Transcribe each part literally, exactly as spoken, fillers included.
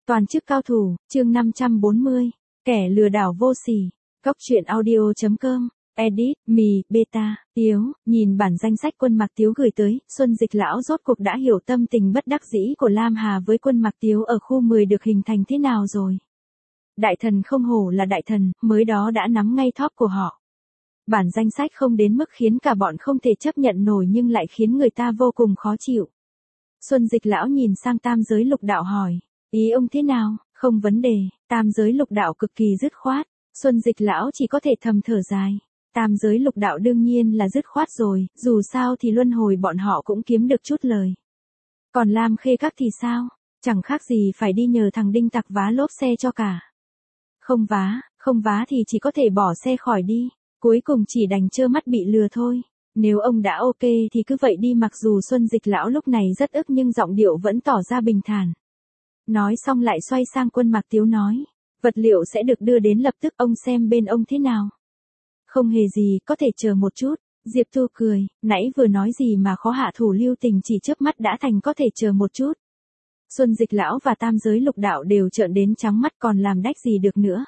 Toàn chức cao thủ, chương năm trăm bốn mươi, kẻ lừa đảo vô sỉ. Cốc truyện audio chấm com, edit, mì, beta, Tiếu, nhìn bản danh sách Quân Mạc Tiếu gửi tới, Xuân Dịch lão rốt cuộc đã hiểu tâm tình bất đắc dĩ của Lam Hà với Quân Mạc Tiếu ở khu mười được hình thành thế nào rồi. Đại thần không hổ là đại thần, mới đó đã nắm ngay top của họ. Bản danh sách không đến mức khiến cả bọn không thể chấp nhận nổi nhưng lại khiến người ta vô cùng khó chịu. Xuân Dịch lão nhìn sang Tam Giới Lục Đạo hỏi, ý ông thế nào? Không vấn đề. Tam Giới Lục Đạo cực kỳ dứt khoát. Xuân Dịch lão chỉ có thể thầm thở dài. Tam Giới Lục Đạo đương nhiên là dứt khoát rồi, dù sao thì luân hồi bọn họ cũng kiếm được chút lời. Còn Lam Khê Các thì sao? Chẳng khác gì phải đi nhờ thằng Đinh Tặc vá lốp xe cho cả. Không vá, không vá thì chỉ có thể bỏ xe khỏi đi. Cuối cùng chỉ đành trơ mắt bị lừa thôi. Nếu ông đã ok thì cứ vậy đi. Mặc dù Xuân Dịch lão lúc này rất ức nhưng giọng điệu vẫn tỏ ra bình thản. Nói xong lại xoay sang Quân Mạc Tiếu nói, vật liệu sẽ được đưa đến lập tức, ông xem bên ông thế nào. Không hề gì, có thể chờ một chút. Diệp Tu cười, nãy vừa nói gì mà khó hạ thủ lưu tình, chỉ chớp mắt đã thành có thể chờ một chút. Xuân Dịch lão và Tam Giới Lục Đạo đều trợn đến trắng mắt, còn làm đách gì được nữa.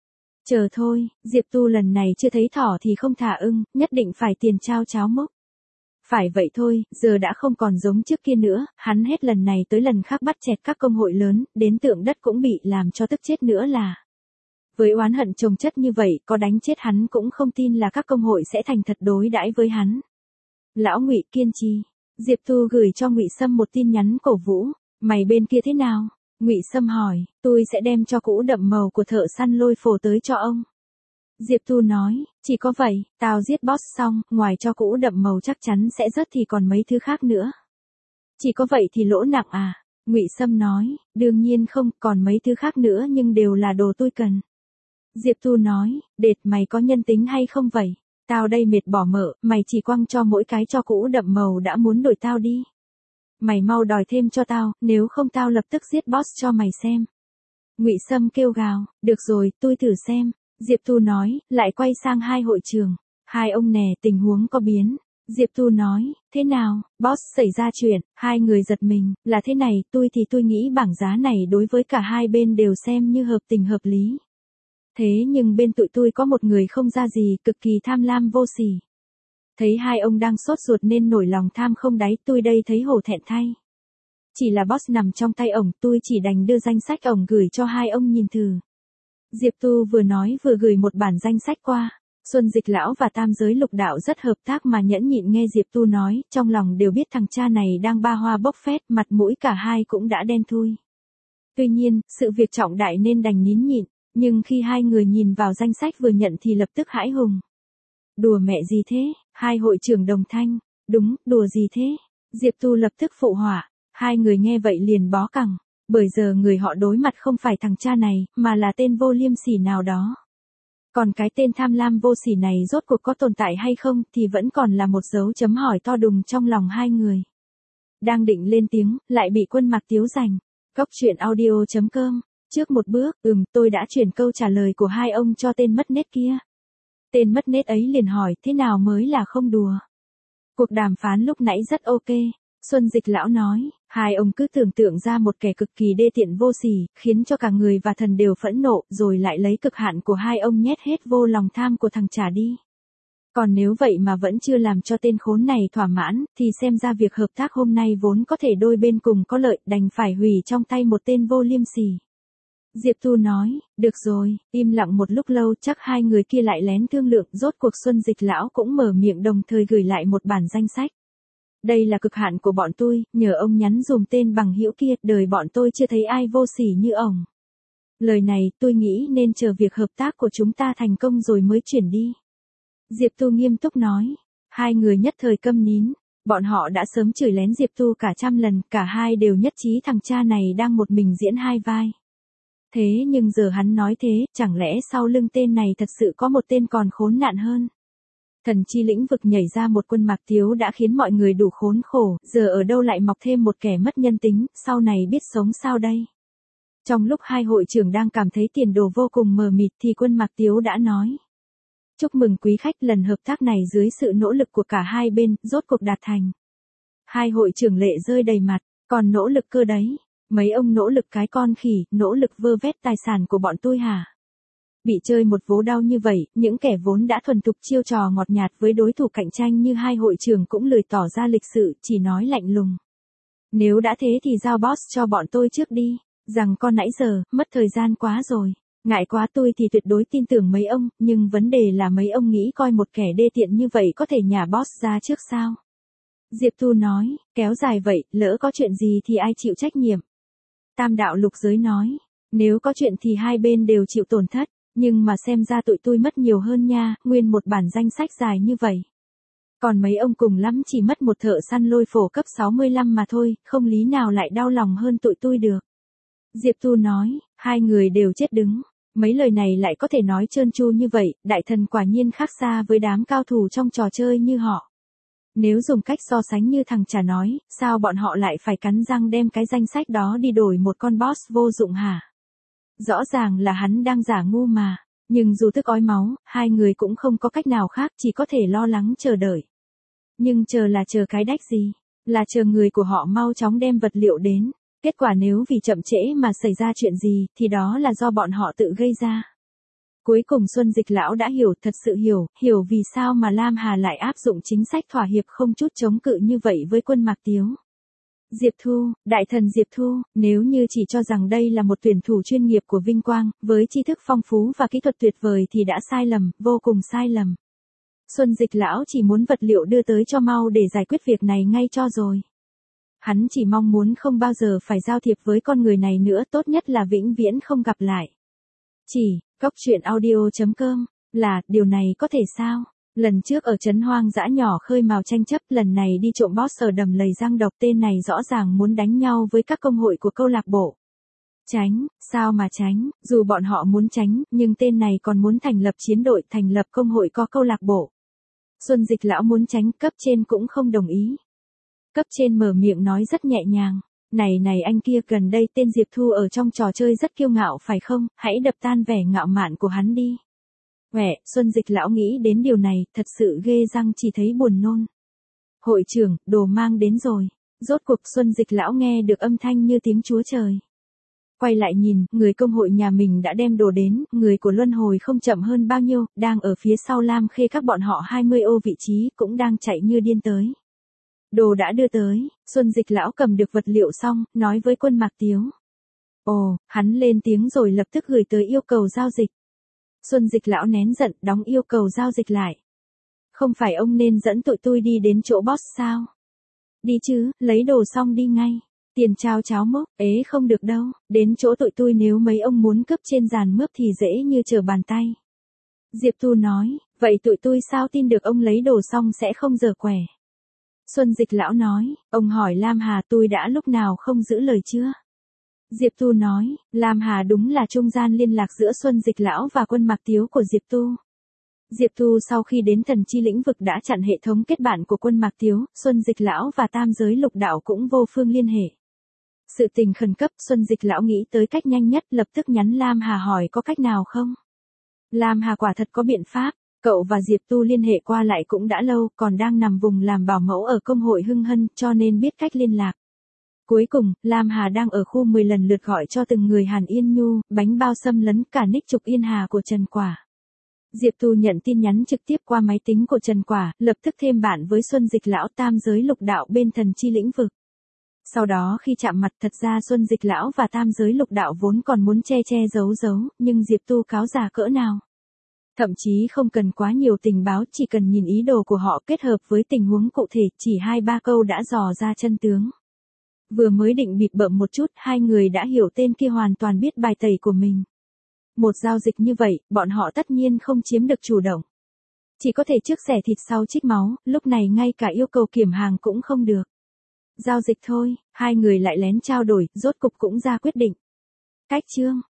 Chờ thôi, Diệp Tu lần này chưa thấy thỏ thì không thả ưng, nhất định phải tiền trao cháo mốc. Phải vậy thôi, giờ đã không còn giống trước kia nữa, hắn hết lần này tới lần khác bắt chẹt các công hội lớn, đến Tượng Đất cũng bị làm cho tức chết nữa là. Với oán hận chồng chất như vậy, có đánh chết hắn cũng không tin là các công hội sẽ thành thật đối đãi với hắn. Lão Ngụy kiên trì. Diệp Tu gửi cho Ngụy Sâm một tin nhắn cổ vũ, mày bên kia thế nào? Ngụy Sâm hỏi, tôi sẽ đem cho cũ đậm màu của thợ săn lôi phổ tới cho ông. Diệp Tu nói, chỉ có vậy, tao giết boss xong, ngoài cho cũ đậm màu chắc chắn sẽ rớt thì còn mấy thứ khác nữa. Chỉ có vậy thì lỗ nặng à? Ngụy Sâm nói, đương nhiên không, còn mấy thứ khác nữa nhưng đều là đồ tôi cần. Diệp Tu nói, đệt mày có nhân tính hay không vậy? Tao đây mệt bỏ mỡ, mày chỉ quăng cho mỗi cái cho cũ đậm màu đã muốn đổi tao đi. Mày mau đòi thêm cho tao, nếu không tao lập tức giết boss cho mày xem. Ngụy Sâm kêu gào, được rồi, tôi thử xem. Diệp Tu nói, lại quay sang hai hội trường. Hai ông nè, tình huống có biến. Diệp Tu nói, thế nào, boss xảy ra chuyện, hai người giật mình, là thế này, tôi thì tôi nghĩ bảng giá này đối với cả hai bên đều xem như hợp tình hợp lý. Thế nhưng bên tụi tôi có một người không ra gì, cực kỳ tham lam vô sỉ. Thấy hai ông đang sốt ruột nên nổi lòng tham không đáy, tôi đây thấy hổ thẹn thay. Chỉ là boss nằm trong tay ổng, tôi chỉ đành đưa danh sách ổng gửi cho hai ông nhìn thử. Diệp Tu vừa nói vừa gửi một bản danh sách qua. Xuân Dịch lão và Tam Giới Lục Đạo rất hợp tác mà nhẫn nhịn nghe Diệp Tu nói, trong lòng đều biết thằng cha này đang ba hoa bốc phét, mặt mũi cả hai cũng đã đen thui. Tuy nhiên, sự việc trọng đại nên đành nín nhịn, nhưng khi hai người nhìn vào danh sách vừa nhận thì lập tức hãi hùng. Đùa mẹ gì thế? Hai hội trưởng đồng thanh, đúng, đùa gì thế? Diệp Tu lập tức phụ họa, hai người nghe vậy liền bó cẳng. Bởi giờ người họ đối mặt không phải thằng cha này, mà là tên vô liêm sỉ nào đó. Còn cái tên tham lam vô sỉ này rốt cuộc có tồn tại hay không thì vẫn còn là một dấu chấm hỏi to đùng trong lòng hai người. Đang định lên tiếng, lại bị Quân Mạc Tiếu giành. Cốc truyện audio chấm com, trước một bước, ừm, tôi đã chuyển câu trả lời của hai ông cho tên mất nết kia. Tên mất nết ấy liền hỏi, thế nào mới là không đùa? Cuộc đàm phán lúc nãy rất ok. Xuân Dịch lão nói, hai ông cứ tưởng tượng ra một kẻ cực kỳ đê tiện vô sỉ, khiến cho cả người và thần đều phẫn nộ, rồi lại lấy cực hạn của hai ông nhét hết vô lòng tham của thằng trả đi. Còn nếu vậy mà vẫn chưa làm cho tên khốn này thỏa mãn, thì xem ra việc hợp tác hôm nay vốn có thể đôi bên cùng có lợi, đành phải hủy trong tay một tên vô liêm sỉ. Diệp Tu nói, được rồi, im lặng một lúc lâu, chắc hai người kia lại lén thương lượng, rốt cuộc Xuân Dịch lão cũng mở miệng đồng thời gửi lại một bản danh sách. Đây là cực hạn của bọn tôi, nhờ ông nhắn dùm tên bằng hữu kia, đời bọn tôi chưa thấy ai vô sỉ như ổng. Lời này, tôi nghĩ nên chờ việc hợp tác của chúng ta thành công rồi mới chuyển đi. Diệp Tu nghiêm túc nói. Hai người nhất thời câm nín, bọn họ đã sớm chửi lén Diệp Tu cả trăm lần, cả hai đều nhất trí thằng cha này đang một mình diễn hai vai. Thế nhưng giờ hắn nói thế, chẳng lẽ sau lưng tên này thật sự có một tên còn khốn nạn hơn? Thần chi lĩnh vực nhảy ra một Quân Mạc Tiếu đã khiến mọi người đủ khốn khổ, giờ ở đâu lại mọc thêm một kẻ mất nhân tính, sau này biết sống sao đây? Trong lúc hai hội trưởng đang cảm thấy tiền đồ vô cùng mờ mịt thì Quân Mạc Tiếu đã nói. Chúc mừng quý khách, lần hợp tác này dưới sự nỗ lực của cả hai bên, rốt cuộc đạt thành. Hai hội trưởng lệ rơi đầy mặt, còn nỗ lực cơ đấy. Mấy ông nỗ lực cái con khỉ, nỗ lực vơ vét tài sản của bọn tôi hả? Bị chơi một vố đau như vậy, những kẻ vốn đã thuần thục chiêu trò ngọt nhạt với đối thủ cạnh tranh như hai hội trưởng cũng lười tỏ ra lịch sự, chỉ nói lạnh lùng. Nếu đã thế thì giao boss cho bọn tôi trước đi, rằng con nãy giờ, mất thời gian quá rồi. Ngại quá tôi thì tuyệt đối tin tưởng mấy ông, nhưng vấn đề là mấy ông nghĩ coi một kẻ đê tiện như vậy có thể nhả boss ra trước sao? Diệp Thu nói, kéo dài vậy, lỡ có chuyện gì thì ai chịu trách nhiệm? Tam đạo lục giới nói, nếu có chuyện thì hai bên đều chịu tổn thất, nhưng mà xem ra tụi tôi mất nhiều hơn nha, nguyên một bản danh sách dài như vậy. Còn mấy ông cùng lắm chỉ mất một thợ săn lôi phổ cấp sáu mươi lăm mà thôi, không lý nào lại đau lòng hơn tụi tôi được. Diệp Thu nói, hai người đều chết đứng. Mấy lời này lại có thể nói trơn tru như vậy, đại thần quả nhiên khác xa với đám cao thủ trong trò chơi như họ. Nếu dùng cách so sánh như thằng Trà nói, sao bọn họ lại phải cắn răng đem cái danh sách đó đi đổi một con boss vô dụng hả? Rõ ràng là hắn đang giả ngu mà, nhưng dù tức ói máu, hai người cũng không có cách nào khác, chỉ có thể lo lắng chờ đợi. Nhưng chờ là chờ cái đách gì? Là chờ người của họ mau chóng đem vật liệu đến. Kết quả nếu vì chậm trễ mà xảy ra chuyện gì, thì đó là do bọn họ tự gây ra. Cuối cùng Xuân Dịch lão đã hiểu, thật sự hiểu, hiểu vì sao mà Lam Hà lại áp dụng chính sách thỏa hiệp không chút chống cự như vậy với quân Mạc Tiếu. Diệp Thu, đại thần Diệp Thu, nếu như chỉ cho rằng đây là một tuyển thủ chuyên nghiệp của Vinh Quang, với tri thức phong phú và kỹ thuật tuyệt vời thì đã sai lầm, vô cùng sai lầm. Xuân Dịch lão chỉ muốn vật liệu đưa tới cho mau để giải quyết việc này ngay cho rồi. Hắn chỉ mong muốn không bao giờ phải giao thiệp với con người này nữa, tốt nhất là vĩnh viễn không gặp lại. Chỉ, góc truyện audio chấm com, là, điều này có thể sao? Lần trước ở trấn hoang dã nhỏ khơi mào tranh chấp, lần này đi trộm boss ở đầm lầy răng độc, tên này rõ ràng muốn đánh nhau với các công hội của câu lạc bộ. Tránh, sao mà tránh, dù bọn họ muốn tránh, nhưng tên này còn muốn thành lập chiến đội, thành lập công hội có câu lạc bộ. Xuân Dịch lão muốn tránh, cấp trên cũng không đồng ý. Cấp trên mở miệng nói rất nhẹ nhàng, này này anh kia, gần đây tên Diệp Thu ở trong trò chơi rất kiêu ngạo phải không, hãy đập tan vẻ ngạo mạn của hắn đi. Quẻ, Xuân Dịch lão nghĩ đến điều này, thật sự ghê răng, chỉ thấy buồn nôn. Hội trưởng, đồ mang đến rồi. Rốt cuộc Xuân Dịch lão nghe được âm thanh như tiếng Chúa Trời. Quay lại nhìn, người công hội nhà mình đã đem đồ đến, người của luân hồi không chậm hơn bao nhiêu, đang ở phía sau Lam Khê các bọn họ hai mươi ô vị trí, cũng đang chạy như điên tới. Đồ đã đưa tới, Xuân Dịch lão cầm được vật liệu xong, nói với quân Mạc Tiếu. Ồ, hắn lên tiếng rồi lập tức gửi tới yêu cầu giao dịch. Xuân Dịch lão nén giận, đóng yêu cầu giao dịch lại. Không phải ông nên dẫn tụi tôi đi đến chỗ boss sao? Đi chứ, lấy đồ xong đi ngay. Tiền trao cháo mốc, ế không được đâu, đến chỗ tụi tôi nếu mấy ông muốn cướp trên giàn mướp thì dễ như trở bàn tay. Diệp Thu nói, vậy tụi tôi sao tin được ông lấy đồ xong sẽ không giở quẻ? Xuân Dịch lão nói, ông hỏi Lam Hà tôi đã lúc nào không giữ lời chưa? Diệp Tu nói, Lam Hà đúng là trung gian liên lạc giữa Xuân Dịch lão và quân Mạc Tiếu của Diệp Tu. Diệp Tu sau khi đến thần chi lĩnh vực đã chặn hệ thống kết bạn của quân Mạc Tiếu, Xuân Dịch lão và tam giới lục đạo cũng vô phương liên hệ. Sự tình khẩn cấp, Xuân Dịch lão nghĩ tới cách nhanh nhất, lập tức nhắn Lam Hà hỏi có cách nào không? Lam Hà quả thật có biện pháp. Cậu và Diệp Tu liên hệ qua lại cũng đã lâu, còn đang nằm vùng làm bảo mẫu ở công hội Hưng Hân, cho nên biết cách liên lạc. Cuối cùng, Lam Hà đang ở khu mười lần lượt gọi cho từng người Hàn Yên Nhu, bánh bao xâm lấn cả nick Trục Yên Hà của Trần Quả. Diệp Tu nhận tin nhắn trực tiếp qua máy tính của Trần Quả, lập tức thêm bạn với Xuân Dịch lão tam giới lục đạo bên thần chi lĩnh vực. Sau đó khi chạm mặt, thật ra Xuân Dịch lão và tam giới lục đạo vốn còn muốn che che giấu giấu, nhưng Diệp Tu cáo già cỡ nào. Thậm chí không cần quá nhiều tình báo, chỉ cần nhìn ý đồ của họ kết hợp với tình huống cụ thể, chỉ hai ba câu đã dò ra chân tướng. Vừa mới định bịp bợm một chút, hai người đã hiểu tên kia hoàn toàn biết bài tẩy của mình. Một giao dịch như vậy, bọn họ tất nhiên không chiếm được chủ động. Chỉ có thể trước xẻ thịt sau trích máu, lúc này ngay cả yêu cầu kiểm hàng cũng không được. Giao dịch thôi, hai người lại lén trao đổi, rốt cục cũng ra quyết định. Cách chương